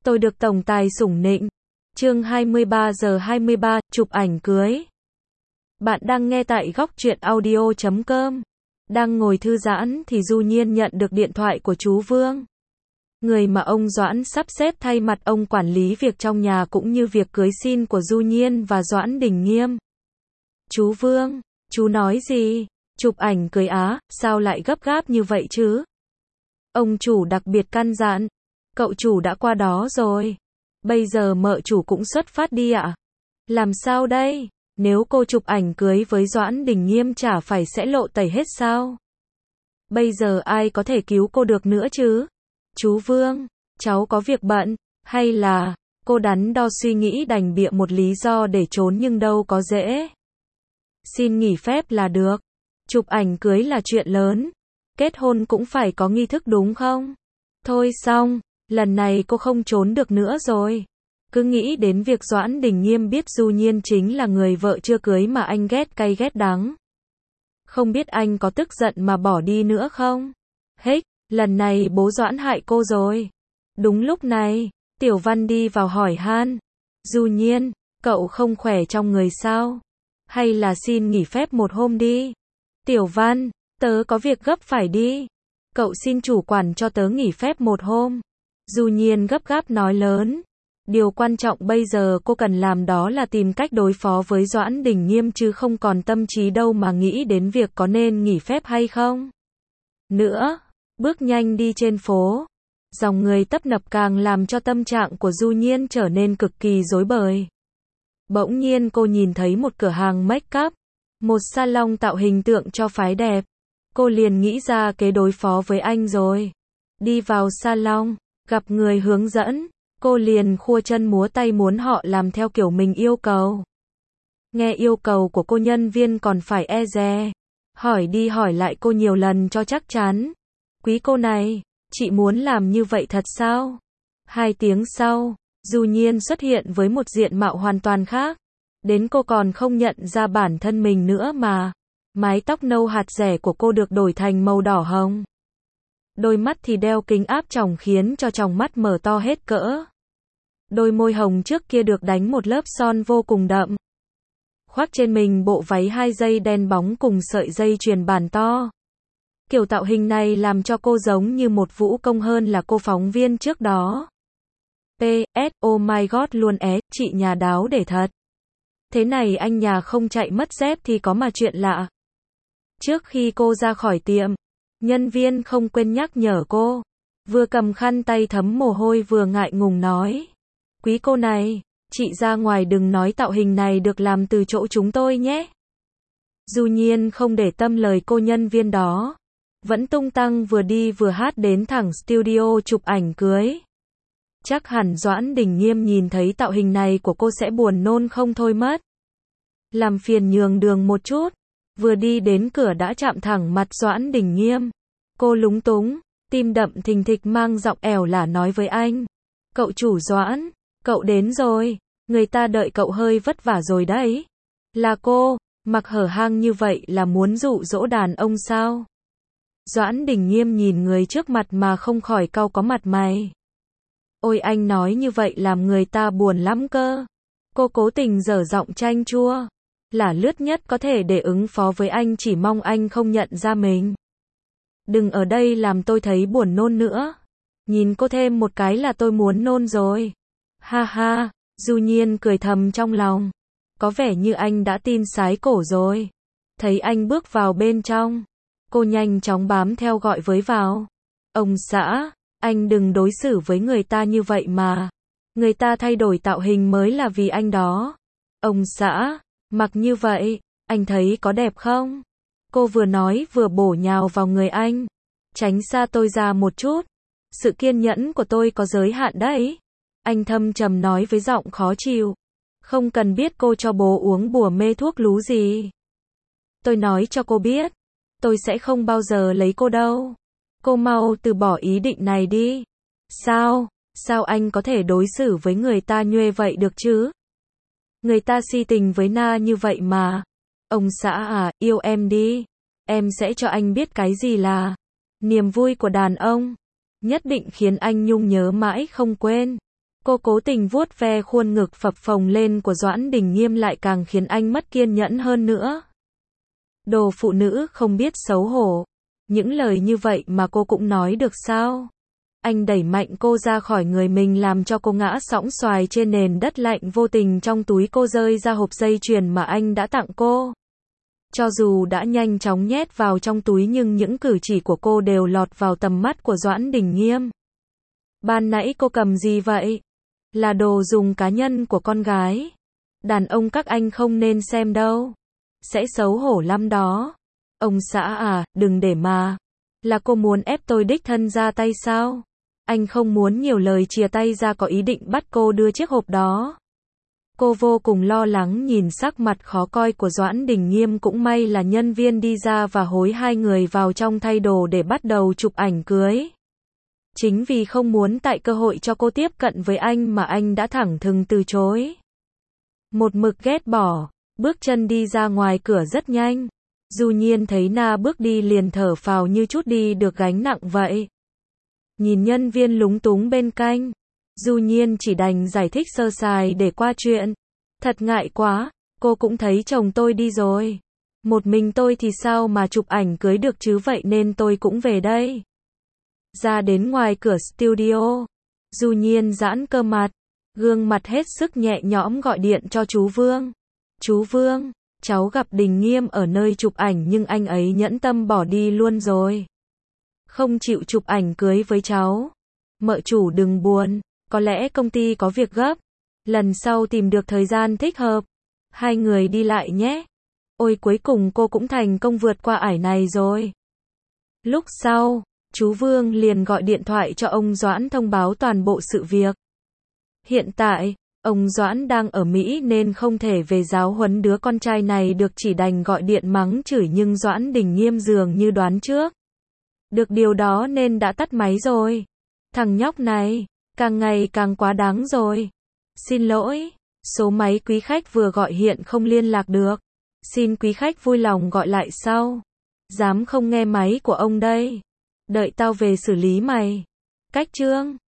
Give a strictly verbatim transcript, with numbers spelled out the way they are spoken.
Tôi được tổng tài sủng nịnh. Chương hai mươi ba giờ hai mươi ba, chụp ảnh cưới. Bạn đang nghe tại góc truyện audio chấm com. Đang ngồi thư giãn thì Du Nhiên nhận được điện thoại của chú Vương. Người mà ông Doãn sắp xếp thay mặt ông quản lý việc trong nhà cũng như việc cưới xin của Du Nhiên và Doãn Đình Nghiêm. Chú Vương, chú nói gì? Chụp ảnh cưới á, sao lại gấp gáp như vậy chứ? Ông chủ đặc biệt căn dặn. Cậu chủ đã qua đó rồi. Bây giờ mợ chủ cũng xuất phát đi ạ. Làm sao đây? Nếu cô chụp ảnh cưới với Doãn Đình Nghiêm chả phải sẽ lộ tẩy hết sao? Bây giờ ai có thể cứu cô được nữa chứ? Chú Vương, cháu có việc bận, hay là... Cô đắn đo suy nghĩ đành bịa một lý do để trốn nhưng đâu có dễ. Xin nghỉ phép là được. Chụp ảnh cưới là chuyện lớn. Kết hôn cũng phải có nghi thức đúng không? Thôi xong, lần này cô không trốn được nữa rồi. Cứ nghĩ đến việc Doãn Đình Nghiêm biết Du Nhiên chính là người vợ chưa cưới mà anh ghét cay ghét đắng. Không biết anh có tức giận mà bỏ đi nữa không? Hếch, lần này bố Doãn hại cô rồi. Đúng lúc này, Tiểu Văn đi vào hỏi han. Du Nhiên, cậu không khỏe trong người sao? Hay là xin nghỉ phép một hôm đi? Tiểu Văn, tớ có việc gấp phải đi. Cậu xin chủ quản cho tớ nghỉ phép một hôm. Du Nhiên gấp gáp nói lớn. Điều quan trọng bây giờ cô cần làm đó là tìm cách đối phó với Doãn Đình Nghiêm chứ không còn tâm trí đâu mà nghĩ đến việc có nên nghỉ phép hay không. Nữa, bước nhanh đi trên phố. Dòng người tấp nập càng làm cho tâm trạng của Du Nhiên trở nên cực kỳ rối bời. Bỗng nhiên cô nhìn thấy một cửa hàng make up, một salon tạo hình tượng cho phái đẹp. Cô liền nghĩ ra kế đối phó với anh rồi. Đi vào salon, gặp người hướng dẫn, cô liền khua chân múa tay muốn họ làm theo kiểu mình yêu cầu. Nghe yêu cầu của cô nhân viên còn phải e dè. Hỏi đi hỏi lại cô nhiều lần cho chắc chắn. Quý cô này, chị muốn làm như vậy thật sao? Hai tiếng sau, Du Nhiên xuất hiện với một diện mạo hoàn toàn khác. Đến cô còn không nhận ra bản thân mình nữa mà. Mái tóc nâu hạt rẻ của cô được đổi thành màu đỏ hồng. Đôi mắt thì đeo kính áp tròng khiến cho tròng mắt mở to hết cỡ. Đôi môi hồng trước kia được đánh một lớp son vô cùng đậm. Khoác trên mình bộ váy hai dây đen bóng cùng sợi dây chuyền bàn to. Kiểu tạo hình này làm cho cô giống như một vũ công hơn là cô phóng viên trước đó. pê ét Oh my god luôn é, chị nhà đáo để thật. Thế này anh nhà không chạy mất dép thì có mà chuyện lạ. Trước khi cô ra khỏi tiệm, nhân viên không quên nhắc nhở cô. Vừa cầm khăn tay thấm mồ hôi vừa ngại ngùng nói. Quý cô này, chị ra ngoài đừng nói tạo hình này được làm từ chỗ chúng tôi nhé. Du Nhiên không để tâm lời cô nhân viên đó. Vẫn tung tăng vừa đi vừa hát đến thẳng studio chụp ảnh cưới. Chắc hẳn Doãn Đình Nghiêm nhìn thấy tạo hình này của cô sẽ buồn nôn không thôi mất. Làm phiền nhường đường một chút. Vừa đi đến cửa đã chạm thẳng mặt Doãn Đình Nghiêm. Cô lúng túng, tim đậm thình thịch mang giọng ẻo lả nói với anh. Cậu chủ Doãn, cậu đến rồi, người ta đợi cậu hơi vất vả rồi đấy. Là cô, mặc hở hang như vậy là muốn dụ dỗ đàn ông sao? Doãn Đình Nghiêm nhìn người trước mặt mà không khỏi cau có mặt mày. Ôi anh nói như vậy làm người ta buồn lắm cơ. Cô cố tình dở giọng chanh chua. Là lướt nhất có thể để ứng phó với anh chỉ mong anh không nhận ra mình. Đừng ở đây làm tôi thấy buồn nôn nữa. Nhìn cô thêm một cái là tôi muốn nôn rồi. Ha ha, Du Nhiên cười thầm trong lòng. Có vẻ như anh đã tin sái cổ rồi. Thấy anh bước vào bên trong. Cô nhanh chóng bám theo gọi với vào. Ông xã, anh đừng đối xử với người ta như vậy mà. Người ta thay đổi tạo hình mới là vì anh đó. Ông xã, mặc như vậy, anh thấy có đẹp không? Cô vừa nói vừa bổ nhào vào người anh. Tránh xa tôi ra một chút. Sự kiên nhẫn của tôi có giới hạn đấy. Anh thâm trầm nói với giọng khó chịu. Không cần biết cô cho bố uống bùa mê thuốc lú gì. Tôi nói cho cô biết. Tôi sẽ không bao giờ lấy cô đâu. Cô mau từ bỏ ý định này đi. Sao? Sao anh có thể đối xử với người ta nhuê vậy được chứ? Người ta si tình với Na như vậy mà. Ông xã à, yêu em đi. Em sẽ cho anh biết cái gì là niềm vui của đàn ông. Nhất định khiến anh nhung nhớ mãi không quên. Cô cố tình vuốt ve khuôn ngực phập phồng lên của Doãn Đình Nghiêm lại càng khiến anh mất kiên nhẫn hơn nữa. Đồ phụ nữ không biết xấu hổ. Những lời như vậy mà cô cũng nói được sao? Anh đẩy mạnh cô ra khỏi người mình làm cho cô ngã sõng xoài trên nền đất lạnh, vô tình trong túi cô rơi ra hộp dây chuyền mà anh đã tặng cô. Cho dù đã nhanh chóng nhét vào trong túi nhưng những cử chỉ của cô đều lọt vào tầm mắt của Doãn Đình Nghiêm. Ban nãy cô cầm gì vậy? Là đồ dùng cá nhân của con gái. Đàn ông các anh không nên xem đâu. Sẽ xấu hổ lắm đó. Ông xã à, đừng để mà. Là cô muốn ép tôi đích thân ra tay sao? Anh không muốn nhiều lời, chìa tay ra có ý định bắt cô đưa chiếc hộp đó. Cô vô cùng lo lắng nhìn sắc mặt khó coi của Doãn Đình Nghiêm, cũng may là nhân viên đi ra và hối hai người vào trong thay đồ để bắt đầu chụp ảnh cưới. Chính vì không muốn tại cơ hội cho cô tiếp cận với anh mà anh đã thẳng thừng từ chối. Một mực ghét bỏ, bước chân đi ra ngoài cửa rất nhanh. Du Nhiên thấy Na bước đi liền thở phào như chút đi được gánh nặng vậy. Nhìn nhân viên lúng túng bên cạnh, Du Nhiên chỉ đành giải thích sơ sài để qua chuyện. Thật ngại quá, cô cũng thấy chồng tôi đi rồi. Một mình tôi thì sao mà chụp ảnh cưới được chứ, vậy nên tôi cũng về đây. Ra đến ngoài cửa studio, Du Nhiên giãn cơ mặt, gương mặt hết sức nhẹ nhõm gọi điện cho chú Vương. Chú Vương, cháu gặp Đình Nghiêm ở nơi chụp ảnh nhưng anh ấy nhẫn tâm bỏ đi luôn rồi. Không chịu chụp ảnh cưới với cháu. Mợ chủ đừng buồn, có lẽ công ty có việc gấp. Lần sau tìm được thời gian thích hợp, hai người đi lại nhé. Ôi, cuối cùng cô cũng thành công vượt qua ải này rồi. Lúc sau, chú Vương liền gọi điện thoại cho ông Doãn thông báo toàn bộ sự việc. Hiện tại, ông Doãn đang ở Mỹ nên không thể về giáo huấn đứa con trai này được, chỉ đành gọi điện mắng chửi, nhưng Doãn Đình Nghiêm dường như đoán trước được điều đó nên đã tắt máy rồi. Thằng nhóc này, càng ngày càng quá đáng rồi. Xin lỗi, số máy quý khách vừa gọi hiện không liên lạc được. Xin quý khách vui lòng gọi lại sau. Dám không nghe máy của ông đây. Đợi tao về xử lý mày. Cách chương